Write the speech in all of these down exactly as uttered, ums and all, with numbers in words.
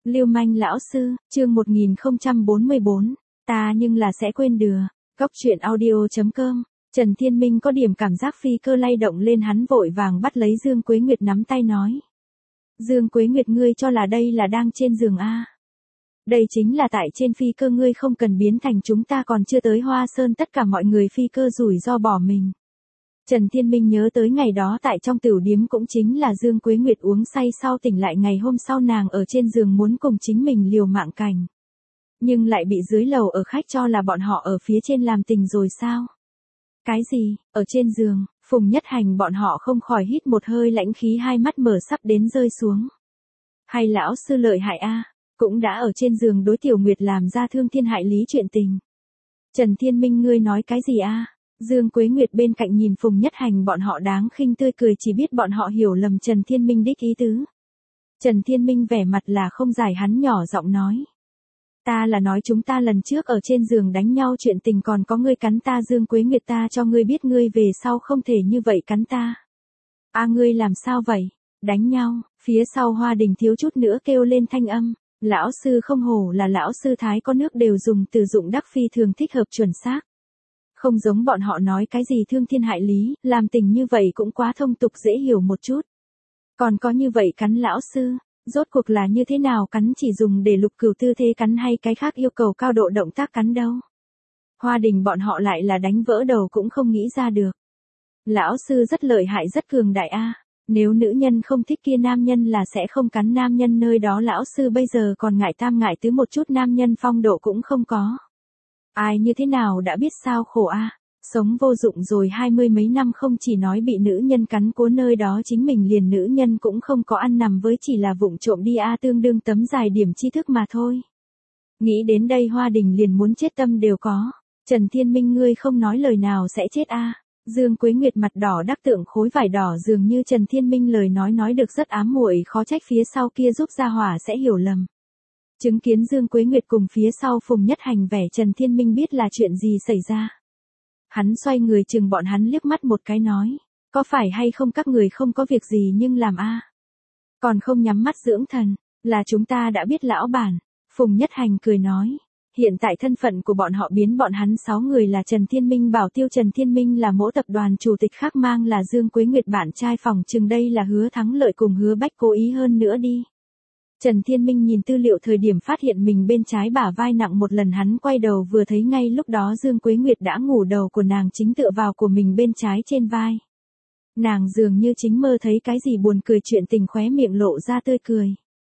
Lưu manh lão sư, chương một nghìn không trăm bốn mươi bốn, ta nhưng là sẽ quên đừa. Góc truyện audio chấm com. Trần Thiên Minh có điểm cảm giác phi cơ lay động lên, hắn vội vàng bắt lấy Dương Quế Nguyệt nắm tay nói. Dương Quế Nguyệt, ngươi cho là đây là đang trên giường a? Đây chính là tại trên phi cơ, ngươi không cần biến thành chúng ta còn chưa tới Hoa Sơn tất cả mọi người phi cơ rủi ro bỏ mình. Trần Thiên Minh nhớ tới ngày đó tại trong tửu điếm, cũng chính là Dương Quế Nguyệt uống say sau tỉnh lại ngày hôm sau, nàng ở trên giường muốn cùng chính mình liều mạng cảnh. Nhưng lại bị dưới lầu ở khách cho là bọn họ ở phía trên làm tình rồi sao? Cái gì, ở trên giường? Phùng Nhất Hành bọn họ không khỏi hít một hơi lãnh khí, hai mắt mở sắp đến rơi xuống. Hay lão sư lợi hại a, cũng đã ở trên giường đối Tiểu Nguyệt làm ra thương thiên hại lý chuyện tình. Trần Thiên Minh, ngươi nói cái gì a? Dương Quế Nguyệt bên cạnh nhìn Phùng Nhất Hành bọn họ đáng khinh tươi cười, chỉ biết bọn họ hiểu lầm Trần Thiên Minh đích ý tứ. Trần Thiên Minh vẻ mặt là không giải, hắn nhỏ giọng nói. Ta là nói chúng ta lần trước ở trên giường đánh nhau chuyện tình, còn có ngươi cắn ta. Dương Quế Nguyệt, ta cho ngươi biết, ngươi về sau không thể như vậy cắn ta. A, ngươi làm sao vậy? Đánh nhau? Phía sau Hoa Đình thiếu chút nữa kêu lên thanh âm. Lão sư không hổ là lão sư Thái, có nước đều dùng từ dụng đắc phi thường thích hợp chuẩn xác. Không giống bọn họ nói cái gì thương thiên hại lý, làm tình như vậy cũng quá thông tục dễ hiểu một chút. Còn có như vậy cắn lão sư, rốt cuộc là như thế nào cắn, chỉ dùng để lục cửu tư thế cắn hay cái khác yêu cầu cao độ động tác cắn đâu? Hoa Đình bọn họ lại là đánh vỡ đầu cũng không nghĩ ra được. Lão sư rất lợi hại, rất cường đại a. Nếu nữ nhân không thích kia nam nhân là sẽ không cắn nam nhân, nơi đó lão sư bây giờ còn ngại tam ngại tứ một chút, nam nhân phong độ cũng không có. Ai như thế nào đã biết sao khổ a, à? Sống vô dụng rồi hai mươi mấy năm, không chỉ nói bị nữ nhân cắn cố, nơi đó chính mình liền nữ nhân cũng không có ăn nằm với, chỉ là vụng trộm đi a, à, tương đương tấm dài điểm tri thức mà thôi. Nghĩ đến đây Hoa Đình liền muốn chết, tâm đều có. Trần Thiên Minh, ngươi không nói lời nào sẽ chết a. À? Dương Quế Nguyệt mặt đỏ đắc tượng khối vải đỏ, dường như Trần Thiên Minh lời nói nói được rất ám muội, khó trách phía sau kia giúp gia hỏa sẽ hiểu lầm. Chứng kiến Dương Quế Nguyệt cùng phía sau Phùng Nhất Hành vẻ, Trần Thiên Minh biết là chuyện gì xảy ra. Hắn xoay người chừng bọn hắn liếc mắt một cái nói, có phải hay không các người không có việc gì nhưng làm a? À? Còn không nhắm mắt dưỡng thần, là chúng ta đã biết lão bản. Phùng Nhất Hành cười nói, hiện tại thân phận của bọn họ biến bọn hắn sáu người là Trần Thiên Minh bảo tiêu, Trần Thiên Minh là mỗi tập đoàn chủ tịch, khác mang là Dương Quế Nguyệt bạn trai, phòng chừng đây là Hứa Thắng Lợi cùng Hứa Bách cố ý hơn nữa đi. Trần Thiên Minh nhìn tư liệu thời điểm phát hiện mình bên trái bả vai nặng một lần, hắn quay đầu vừa thấy ngay lúc đó Dương Quế Nguyệt đã ngủ, đầu của nàng chính tựa vào của mình bên trái trên vai. Nàng dường như chính mơ thấy cái gì buồn cười chuyện tình, khóe miệng lộ ra tươi cười.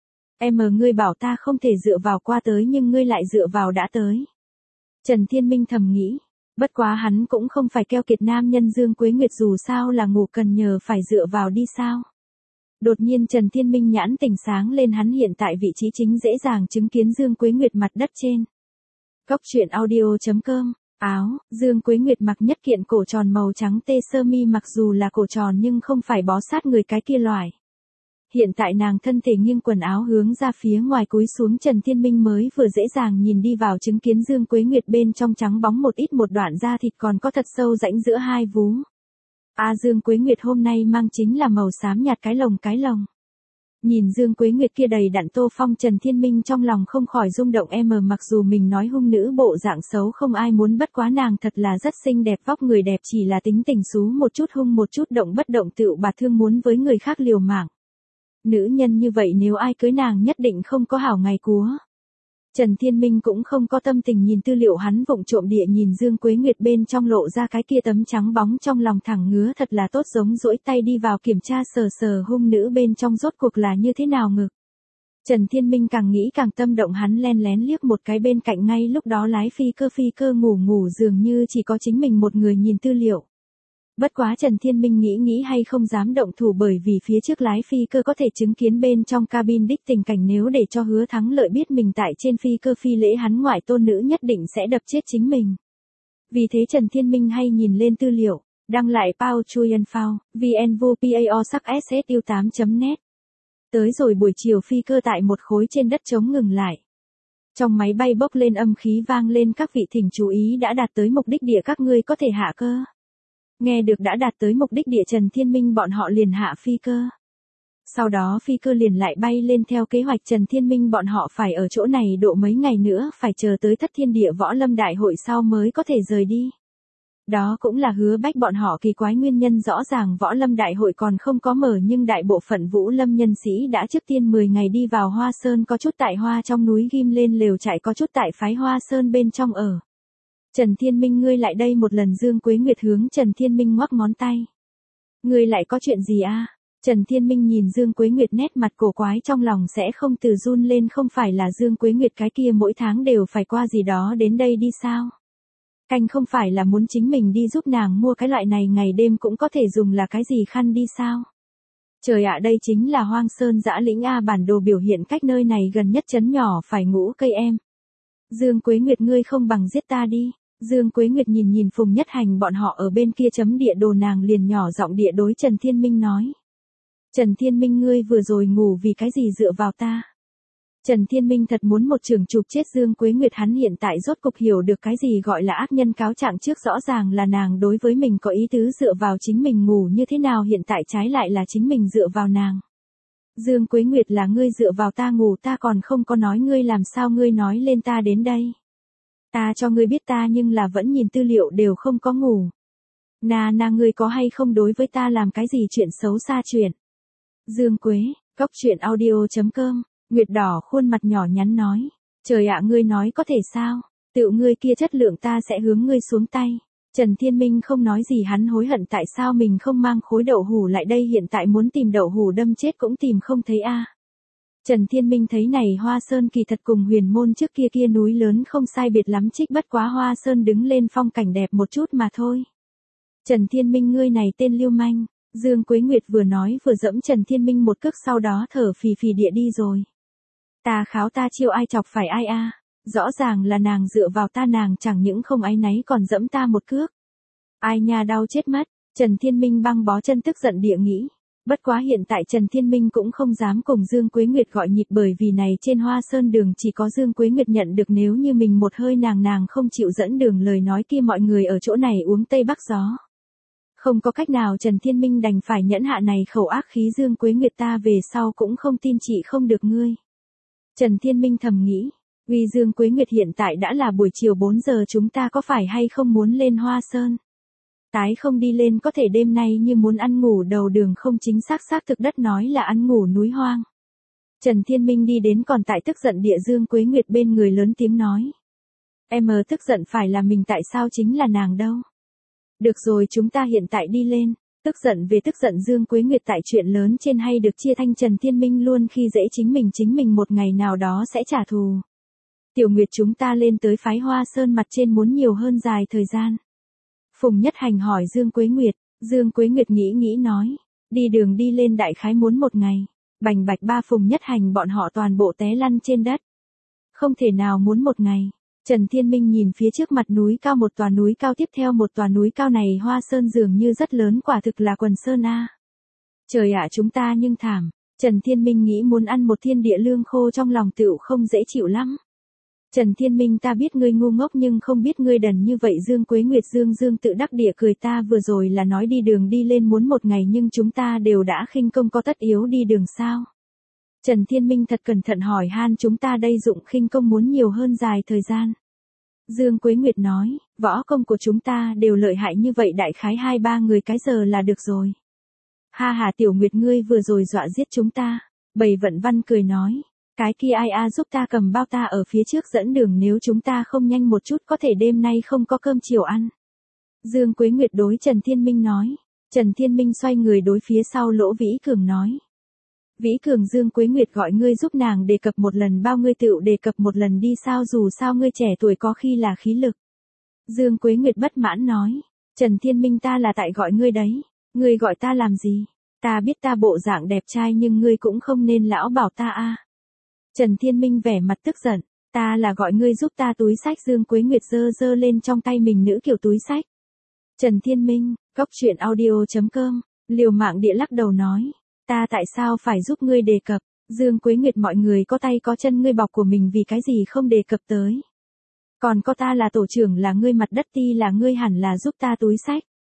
Em mờ, ngươi bảo ta không thể dựa vào qua tới, nhưng ngươi lại dựa vào đã tới. Trần Thiên Minh thầm nghĩ, bất quá hắn cũng không phải keo kiệt nam nhân, Dương Quế Nguyệt dù sao là ngủ cần nhờ phải dựa vào đi sao. Đột nhiên Trần Thiên Minh nhãn tỉnh sáng lên, hắn hiện tại vị trí chính dễ dàng chứng kiến Dương Quế Nguyệt mặt đất trên. Góc truyện audio chấm com. Áo, Dương Quế Nguyệt mặc nhất kiện cổ tròn màu trắng tê sơ mi, mặc dù là cổ tròn nhưng không phải bó sát người cái kia loại. Hiện tại nàng thân thể nghiêng, quần áo hướng ra phía ngoài cúi xuống, Trần Thiên Minh mới vừa dễ dàng nhìn đi vào, chứng kiến Dương Quế Nguyệt bên trong trắng bóng một ít, một đoạn da thịt còn có thật sâu rãnh giữa hai vú. A, à, Dương Quế Nguyệt hôm nay mang chính là màu xám nhạt cái lồng cái lồng. Nhìn Dương Quế Nguyệt kia đầy đặn tô phong, Trần Thiên Minh trong lòng không khỏi rung động. Em mặc dù mình nói hung nữ bộ dạng xấu không ai muốn, bất quá nàng thật là rất xinh đẹp, vóc người đẹp, chỉ là tính tình xú một chút, hung một chút, động bất động tựu bạt thương, muốn với người khác liều mạng. Nữ nhân như vậy nếu ai cưới nàng nhất định không có hảo ngày cúa. Trần Thiên Minh cũng không có tâm tình nhìn tư liệu, hắn vụng trộm địa nhìn Dương Quế Nguyệt bên trong lộ ra cái kia tấm trắng bóng, trong lòng thẳng ngứa thật là tốt, giống duỗi tay đi vào kiểm tra sờ sờ hung nữ bên trong rốt cuộc là như thế nào ngực. Trần Thiên Minh càng nghĩ càng tâm động, hắn len lén liếc một cái bên cạnh, ngay lúc đó lái phi cơ phi cơ ngủ ngủ, dường như chỉ có chính mình một người nhìn tư liệu. Bất quá Trần Thiên Minh nghĩ nghĩ hay không dám động thủ, bởi vì phía trước lái phi cơ có thể chứng kiến bên trong cabin đích tình cảnh, nếu để cho Hứa Thắng Lợi biết mình tại trên phi cơ phi lễ, hắn ngoại tôn nữ nhất định sẽ đập chết chính mình. Vì thế Trần Thiên Minh hay nhìn lên tư liệu, đăng lại Pao Chuyen Phao, vnvupao sắc su tám chấm net. Tới rồi buổi chiều phi cơ tại một khối trên đất trống ngừng lại. Trong máy bay bốc lên âm khí vang lên, các vị thỉnh chú ý, đã đạt tới mục đích địa, các ngươi có thể hạ cơ. Nghe được đã đạt tới mục đích địa, Trần Thiên Minh bọn họ liền hạ phi cơ. Sau đó phi cơ liền lại bay lên theo kế hoạch. Trần Thiên Minh bọn họ phải ở chỗ này độ mấy ngày nữa, phải chờ tới Thất Thiên Địa Võ Lâm Đại hội sau mới có thể rời đi. Đó cũng là Hứa Bách bọn họ kỳ quái nguyên nhân. Rõ ràng Võ Lâm Đại hội còn không có mở nhưng đại bộ phận Vũ Lâm nhân sĩ đã trước tiên mười ngày đi vào Hoa Sơn, có chút tại Hoa trong núi ghim lên lều trại, có chút tại phái Hoa Sơn bên trong ở. Trần Thiên Minh, ngươi lại đây một lần. Dương Quế Nguyệt hướng Trần Thiên Minh ngoắc ngón tay. Ngươi lại có chuyện gì a? Trần Thiên Minh nhìn Dương Quế Nguyệt nét mặt cổ quái, trong lòng sẽ không từ run lên. Không phải là Dương Quế Nguyệt cái kia mỗi tháng đều phải qua gì đó đến đây đi sao? Canh không phải là muốn chính mình đi giúp nàng mua cái loại này ngày đêm cũng có thể dùng là cái gì khăn đi sao? Trời ạ, đây chính là Hoang Sơn Dã Lĩnh a. Bản đồ biểu hiện cách nơi này gần nhất trấn nhỏ phải ngũ cây em. Dương Quế Nguyệt, ngươi không bằng giết ta đi. Dương Quế Nguyệt nhìn nhìn Phùng Nhất Hành bọn họ ở bên kia chấm địa đồ, nàng liền nhỏ giọng địa đối Trần Thiên Minh nói. Trần Thiên Minh, ngươi vừa rồi ngủ vì cái gì dựa vào ta? Trần Thiên Minh thật muốn một chưởng chụp chết Dương Quế Nguyệt. Hắn hiện tại rốt cục hiểu được cái gì gọi là ác nhân cáo trạng. Trước rõ ràng là nàng đối với mình có ý tứ, dựa vào chính mình ngủ như thế nào, hiện tại trái lại là chính mình dựa vào nàng. Dương Quế Nguyệt, là ngươi dựa vào ta ngủ, ta còn không có nói ngươi, làm sao ngươi nói lên ta đến đây? Ta cho ngươi biết ta nhưng là vẫn nhìn tư liệu đều không có ngủ. Na na, ngươi có hay không đối với ta làm cái gì chuyện xấu xa chuyện? Dương Quế, Cốc Truyện Audio chấm com. Nguyệt đỏ khuôn mặt nhỏ nhắn nói. Trời ạ, ngươi nói có thể sao? Tự ngươi kia chất lượng ta sẽ hướng ngươi xuống tay. Trần Thiên Minh không nói gì, hắn hối hận tại sao mình không mang khối đậu hủ lại đây, hiện tại muốn tìm đậu hủ đâm chết cũng tìm không thấy a. Trần Thiên Minh thấy này Hoa Sơn kỳ thật cùng Huyền Môn trước kia kia núi lớn không sai biệt lắm, trích bất quá Hoa Sơn đứng lên phong cảnh đẹp một chút mà thôi. Trần Thiên Minh, ngươi này tên lưu manh. Dương Quế Nguyệt vừa nói vừa dẫm Trần Thiên Minh một cước, sau đó thở phì phì địa đi rồi. Ta kháo ta chiêu ai chọc phải ai a? Rõ ràng là nàng dựa vào ta, nàng chẳng những không áy náy còn dẫm ta một cước. Ai nha, đau chết mất. Trần Thiên Minh băng bó chân tức giận địa nghĩ. Bất quá hiện tại Trần Thiên Minh cũng không dám cùng Dương Quế Nguyệt gọi nhịp, bởi vì này trên Hoa Sơn đường chỉ có Dương Quế Nguyệt nhận được, nếu như mình một hơi nàng nàng không chịu dẫn đường lời nói kia mọi người ở chỗ này uống tây bắc gió. Không có cách nào, Trần Thiên Minh đành phải nhẫn hạ này khẩu ác khí. Dương Quế Nguyệt, ta về sau cũng không tin chị không được ngươi. Trần Thiên Minh thầm nghĩ. Uy Dương Quế Nguyệt, hiện tại đã là buổi chiều bốn giờ, chúng ta có phải hay không muốn lên Hoa Sơn? Tái không đi lên có thể đêm nay như muốn ăn ngủ đầu đường, không chính xác xác thực đất nói là ăn ngủ núi hoang. Trần Thiên Minh đi đến còn tại tức giận địa Dương Quế Nguyệt bên người lớn tiếng nói. Em ờ tức giận phải là mình, tại sao chính là nàng đâu? Được rồi, chúng ta hiện tại đi lên. Tức giận về tức giận, Dương Quế Nguyệt tại chuyện lớn trên hay được chia thanh Trần Thiên Minh luôn khi dễ chính mình, chính mình một ngày nào đó sẽ trả thù. Tiểu Nguyệt, chúng ta lên tới phái Hoa Sơn mặt trên muốn nhiều hơn dài thời gian. Phùng Nhất Hành hỏi Dương Quế Nguyệt. Dương Quế Nguyệt nghĩ nghĩ nói. Đi đường đi lên đại khái muốn một ngày. Bành bạch ba Phùng Nhất Hành bọn họ toàn bộ té lăn trên đất. Không thể nào muốn một ngày. Trần Thiên Minh nhìn phía trước mặt núi cao, một tòa núi cao tiếp theo một tòa núi cao, này Hoa Sơn dường như rất lớn, quả thực là quần sơn a. Trời ạ, chúng ta nhưng thảm. Trần Thiên Minh nghĩ muốn ăn một thiên địa lương khô, trong lòng tựu không dễ chịu lắm. Trần Thiên Minh, ta biết ngươi ngu ngốc nhưng không biết ngươi đần như vậy. Dương Quế Nguyệt Dương Dương tự đắc địa cười, ta vừa rồi là nói đi đường đi lên muốn một ngày, nhưng chúng ta đều đã khinh công, có tất yếu đi đường sao? Trần Thiên Minh thật cẩn thận hỏi han, chúng ta đây dụng khinh công muốn nhiều hơn dài thời gian. Dương Quế Nguyệt nói, võ công của chúng ta đều lợi hại như vậy, đại khái hai ba người cái giờ là được rồi. Ha ha, Tiểu Nguyệt, ngươi vừa rồi dọa giết chúng ta. Bầy Vận Văn cười nói. Cái kia ai a giúp ta cầm bao, ta ở phía trước dẫn đường, nếu chúng ta không nhanh một chút có thể đêm nay không có cơm chiều ăn. Dương Quế Nguyệt đối Trần Thiên Minh nói. Trần Thiên Minh xoay người đối phía sau Lỗ Vĩ Cường nói. Vĩ Cường, Dương Quế Nguyệt gọi ngươi giúp nàng đề cập một lần bao, ngươi tựu đề cập một lần đi sao, dù sao ngươi trẻ tuổi có khi là khí lực. Dương Quế Nguyệt bất mãn nói. Trần Thiên Minh, ta là tại gọi ngươi đấy. Ngươi gọi ta làm gì? Ta biết ta bộ dạng đẹp trai nhưng ngươi cũng không nên lão bảo ta a. Trần Thiên Minh vẻ mặt tức giận. Ta là gọi ngươi giúp ta túi sách. Dương Quế Nguyệt giơ giơ lên trong tay mình nữ kiểu túi sách. Trần Thiên Minh, Cốc Truyện Audio chấm com, liều mạng địa lắc đầu nói. Ta tại sao phải giúp ngươi đề cập? Dương Quế Nguyệt, mọi người có tay có chân, ngươi bọc của mình vì cái gì không đề cập tới? Còn có ta là tổ trưởng, là ngươi mặt đất ti, là ngươi hẳn là giúp ta túi sách.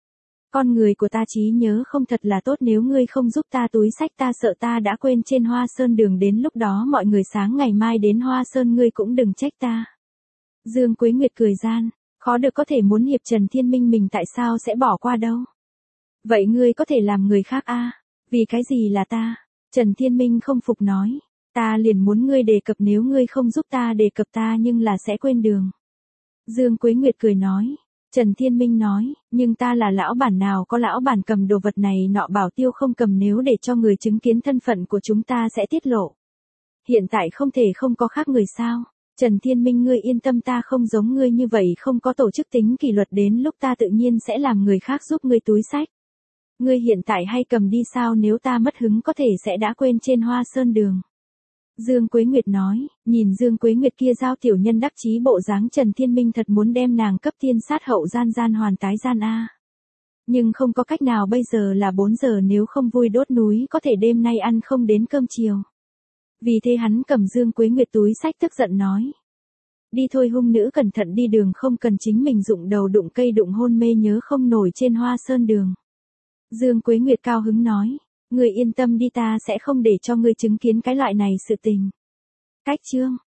Con người của ta trí nhớ không thật là tốt, nếu ngươi không giúp ta túi sách ta sợ ta đã quên trên Hoa Sơn đường, đến lúc đó mọi người sáng ngày mai đến Hoa Sơn ngươi cũng đừng trách ta. Dương Quế Nguyệt cười gian, khó được có thể muốn hiệp Trần Thiên Minh mình tại sao sẽ bỏ qua đâu. Vậy ngươi có thể làm người khác a à? Vì cái gì là ta? Trần Thiên Minh không phục nói, ta liền muốn ngươi đề cập, nếu ngươi không giúp ta đề cập ta nhưng là sẽ quên đường. Dương Quế Nguyệt cười nói. Trần Thiên Minh nói, nhưng ta là lão bản, nào có lão bản cầm đồ vật này nọ bảo tiêu không cầm, nếu để cho người chứng kiến thân phận của chúng ta sẽ tiết lộ. Hiện tại không thể không có khác người sao? Trần Thiên Minh, ngươi yên tâm, ta không giống ngươi như vậy, không có tổ chức tính kỷ luật, đến lúc ta tự nhiên sẽ làm người khác giúp ngươi túi sách. Ngươi hiện tại hay cầm đi sao, nếu ta mất hứng có thể sẽ đã quên trên Hoa Sơn đường. Dương Quế Nguyệt nói, nhìn Dương Quế Nguyệt kia giao tiểu nhân đắc chí bộ dáng, Trần Thiên Minh thật muốn đem nàng cấp thiên sát hậu gian, gian hoàn tái gian a. Nhưng không có cách nào, bây giờ là bốn giờ, nếu không vui đốt núi có thể đêm nay ăn không đến cơm chiều. Vì thế hắn cầm Dương Quế Nguyệt túi sách tức giận nói. Đi thôi hung nữ, cẩn thận đi đường, không cần chính mình dụng đầu đụng cây đụng hôn mê nhớ không nổi trên Hoa Sơn đường. Dương Quế Nguyệt cao hứng nói. Ngươi yên tâm đi, ta sẽ không để cho ngươi chứng kiến cái loại này sự tình. Cách chương